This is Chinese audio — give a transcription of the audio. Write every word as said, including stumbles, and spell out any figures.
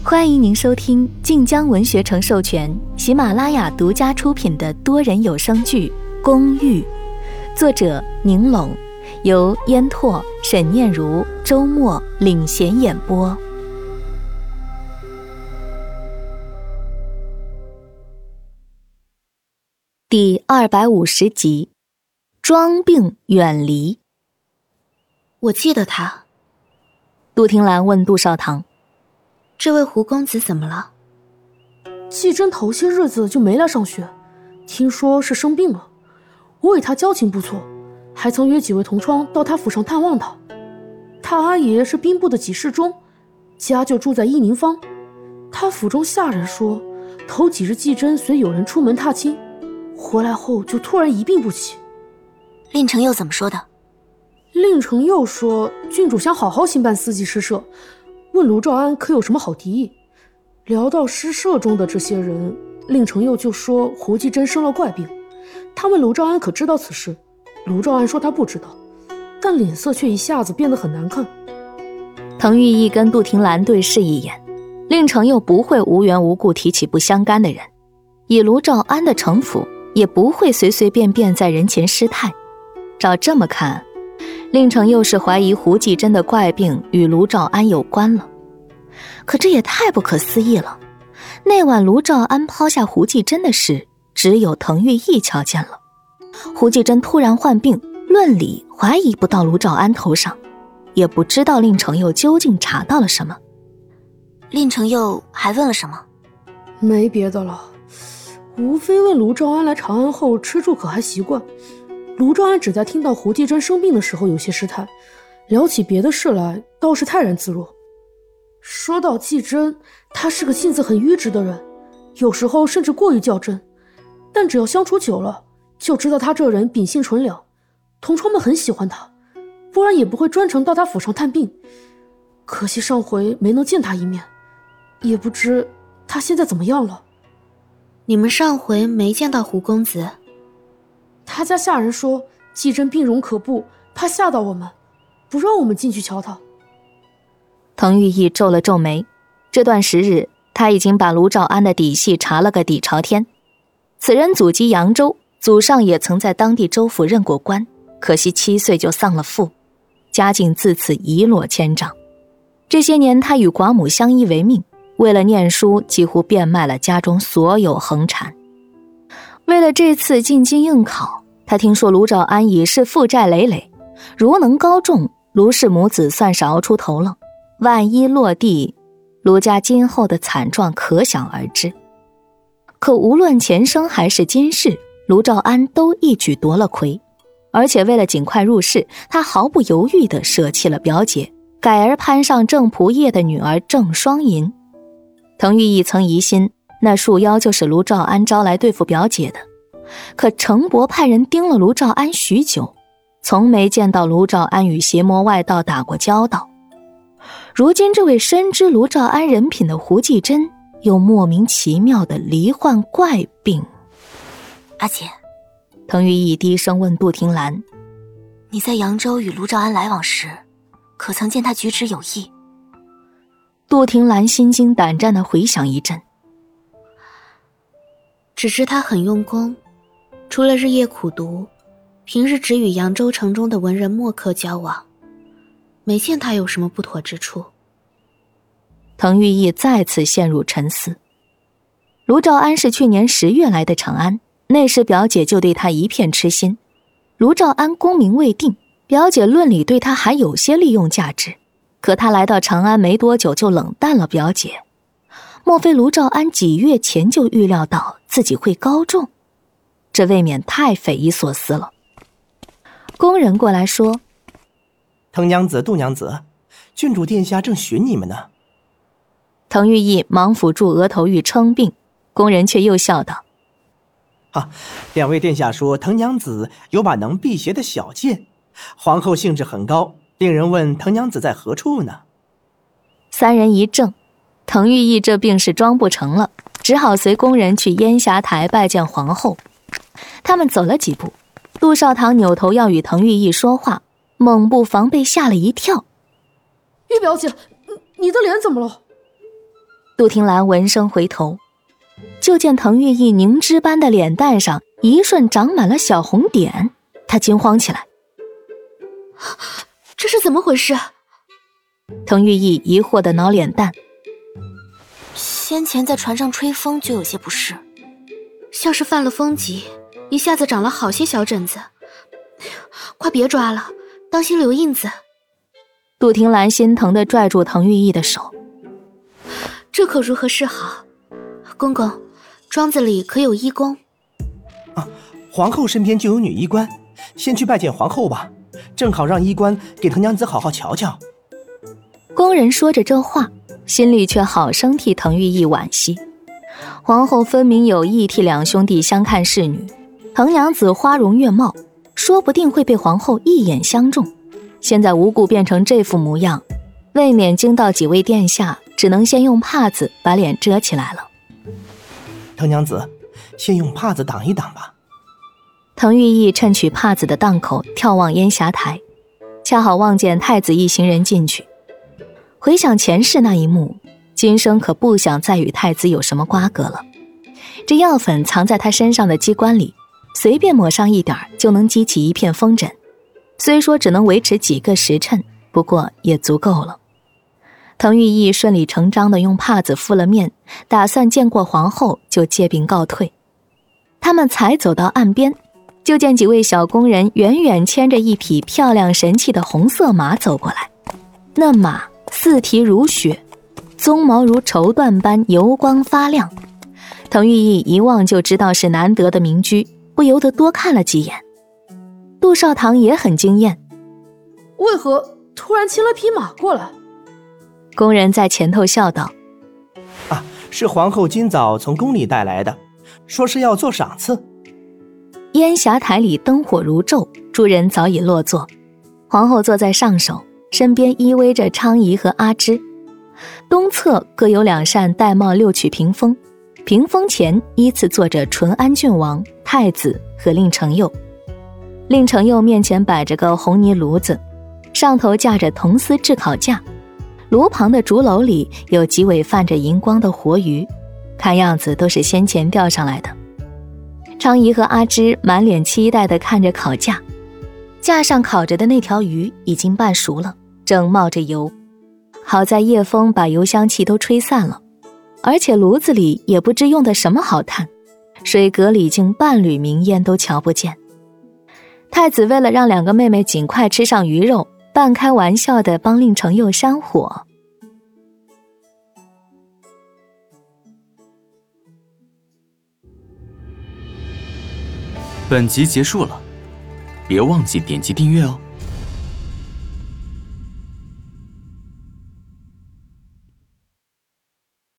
欢迎您收听晋江文学城授权、喜马拉雅独家出品的多人有声剧《公寓》，作者宁拢，由烟拓、沈念如、周末领衔演播。第二百五十集，装病远离。 我记得他。 杜婷兰问杜少棠：“ 这位胡公子怎么了？” 季真头些日子就没来上学，听说是生病了。我与他交情不错，还曾约几位同窗到他府上探望他。他阿爷是兵部的给事中，家就住在伊宁坊。他府中下人说，头几日季真随有人出门踏青，回来后就突然一病不起。 令承佑怎么说的？ 令承佑说，郡主想好好兴办四季诗社，问卢兆安可有什么好提议。聊到诗社中的这些人，令承佑就说胡季真生了怪病。他问卢兆安可知道此事，卢兆安说他不知道，但脸色却一下子变得很难看。 滕玉义跟杜婷兰对视一眼，令承佑不会无缘无故提起不相干的人，以卢兆安的城府，也不会随随便便在人前失态。照这么看，令承佑是怀疑胡季真的怪病与卢兆安有关了。可这也太不可思议了，那晚卢兆安抛下胡季真的事，只有滕玉义瞧见了。胡季真突然患病，论理怀疑不到卢兆安头上，也不知道令承佑究竟查到了什么。 令承佑还问了什么？ 没别的了，无非问卢兆安来长安后吃住可还习惯。卢兆安只在听到胡季真生病的时候有些失态，聊起别的事来倒是泰然自若。说到季真，他是个性子很迂直的人，有时候甚至过于较真，但只要相处久了，就知道他这人秉性纯良，同窗们很喜欢他，不然也不会专程到他府上探病。可惜上回没能见他一面，也不知他现在怎么样了。 你们上回没见到胡公子？ 他家下人说季真病容可怖，怕吓到我们，不让我们进去瞧他。 滕玉义皱了皱眉，这段时日他已经把卢兆安的底细查了个底朝天。此人祖籍扬州，祖上也曾在当地州府任过官，可惜七岁就丧了父，家境自此一落千丈。这些年他与寡母相依为命，为了念书几乎变卖了家中所有横产。为了这次进京应考，他听说卢兆安已是负债累累，如能高中，卢氏母子算是熬出头了。万一落地，卢家今后的惨状可想而知。可无论前生还是今世，卢兆安都一举夺了魁，而且为了尽快入仕，他毫不犹豫地舍弃了表姐，改而攀上郑仆夜的女儿郑双银。滕玉义曾疑心那树妖就是卢兆安招来对付表姐的，可程伯派人盯了卢兆安许久，从没见到卢兆安与邪魔外道打过交道。如今这位深知卢兆安人品的胡季真又莫名其妙的罹患怪病。 阿姐， 滕玉义低声问杜婷兰：“ 你在扬州与卢兆安来往时，可曾见他举止有异？” 杜婷兰心惊胆战地回想一阵， 只知他很用功，除了日夜苦读，平日只与扬州城中的文人墨客交往，没见他有什么不妥之处。 滕玉义再次陷入沉思。卢兆安是去年十月来的长安，那时表姐就对他一片痴心。卢兆安功名未定，表姐论理对他还有些利用价值，可他来到长安没多久就冷淡了表姐。莫非卢兆安几月前就预料到自己会高中？这未免太匪夷所思了。工人过来说：“ 滕娘子、杜娘子，郡主殿下正寻你们呢。” 滕玉义忙抚住额头欲称病，工人却又笑道：“ 啊，两位殿下说滕娘子有把能辟邪的小剑，皇后兴致很高，令人问滕娘子在何处呢？” 三人一怔，滕玉义这病是装不成了，只好随工人去烟霞台拜见皇后。他们走了几步，杜少棠扭头要与滕玉义说话，猛不防被吓了一跳。 玉表姐，你的脸怎么了？ 杜婷兰闻声回头，就见滕玉义凝脂般的脸蛋上一瞬长满了小红点，她惊慌起来。 这是怎么回事？ 滕玉义疑惑地挠脸蛋。 先前在船上吹风就有些不适，像是犯了风疾，一下子长了好些小疹子。快别抓了，当心留印子。 杜婷兰心疼地拽住滕玉义的手。 这可如何是好？公公，庄子里可有医工？ 啊，皇后身边就有女医官，先去拜见皇后吧，正好让医官给滕娘子好好瞧瞧。 工人说着这话，心里却好生替滕玉义惋惜。皇后分明有意替两兄弟相看侍女，滕娘子花容月貌，说不定会被皇后一眼相中。现在无故变成这副模样，未免惊到几位殿下，只能先用帕子把脸遮起来了。 滕娘子，先用帕子挡一挡吧。 滕玉义趁取帕子的档口眺望烟霞台，恰好望见太子一行人进去。回想前世那一幕，今生可不想再与太子有什么瓜葛了。这药粉藏在他身上的机关里，随便抹上一点就能激起一片风疹，虽说只能维持几个时辰，不过也足够了。滕玉义顺理成章地用帕子敷了面，打算见过皇后就借病告退。他们才走到岸边，就见几位小工人远远牵着一匹漂亮神气的红色马走过来。那马四蹄如雪，鬃毛如绸缎般油光发亮。滕玉义一望就知道是难得的名驹，不由得多看了几眼。杜少棠也很惊艳， 为何突然牵了匹马过来？ 工人在前头笑道： 啊，是皇后今早从宫里带来的，说是要做赏赐。 烟霞台里灯火如昼，诸人早已落座，皇后坐在上首，身边依偎着昌仪和阿芝。东侧各有两扇玳瑁六曲屏风，屏风前依次坐着淳安郡王、太子和令承佑。令承佑面前摆着个红泥炉子，上头架着铜丝制烤架，炉旁的竹篓里有几尾泛着银光的活鱼，看样子都是先前钓上来的。昌仪和阿芝满脸期待地看着烤架，架上烤着的那条鱼已经半熟了，正冒着油。好在夜风把油香气都吹散了，而且炉子里也不知用的什么好炭，水阁里竟半缕明烟都瞧不见。太子为了让两个妹妹尽快吃上鱼肉，半开玩笑地帮令承佑扇火。 本集结束了，别忘记点击订阅哦。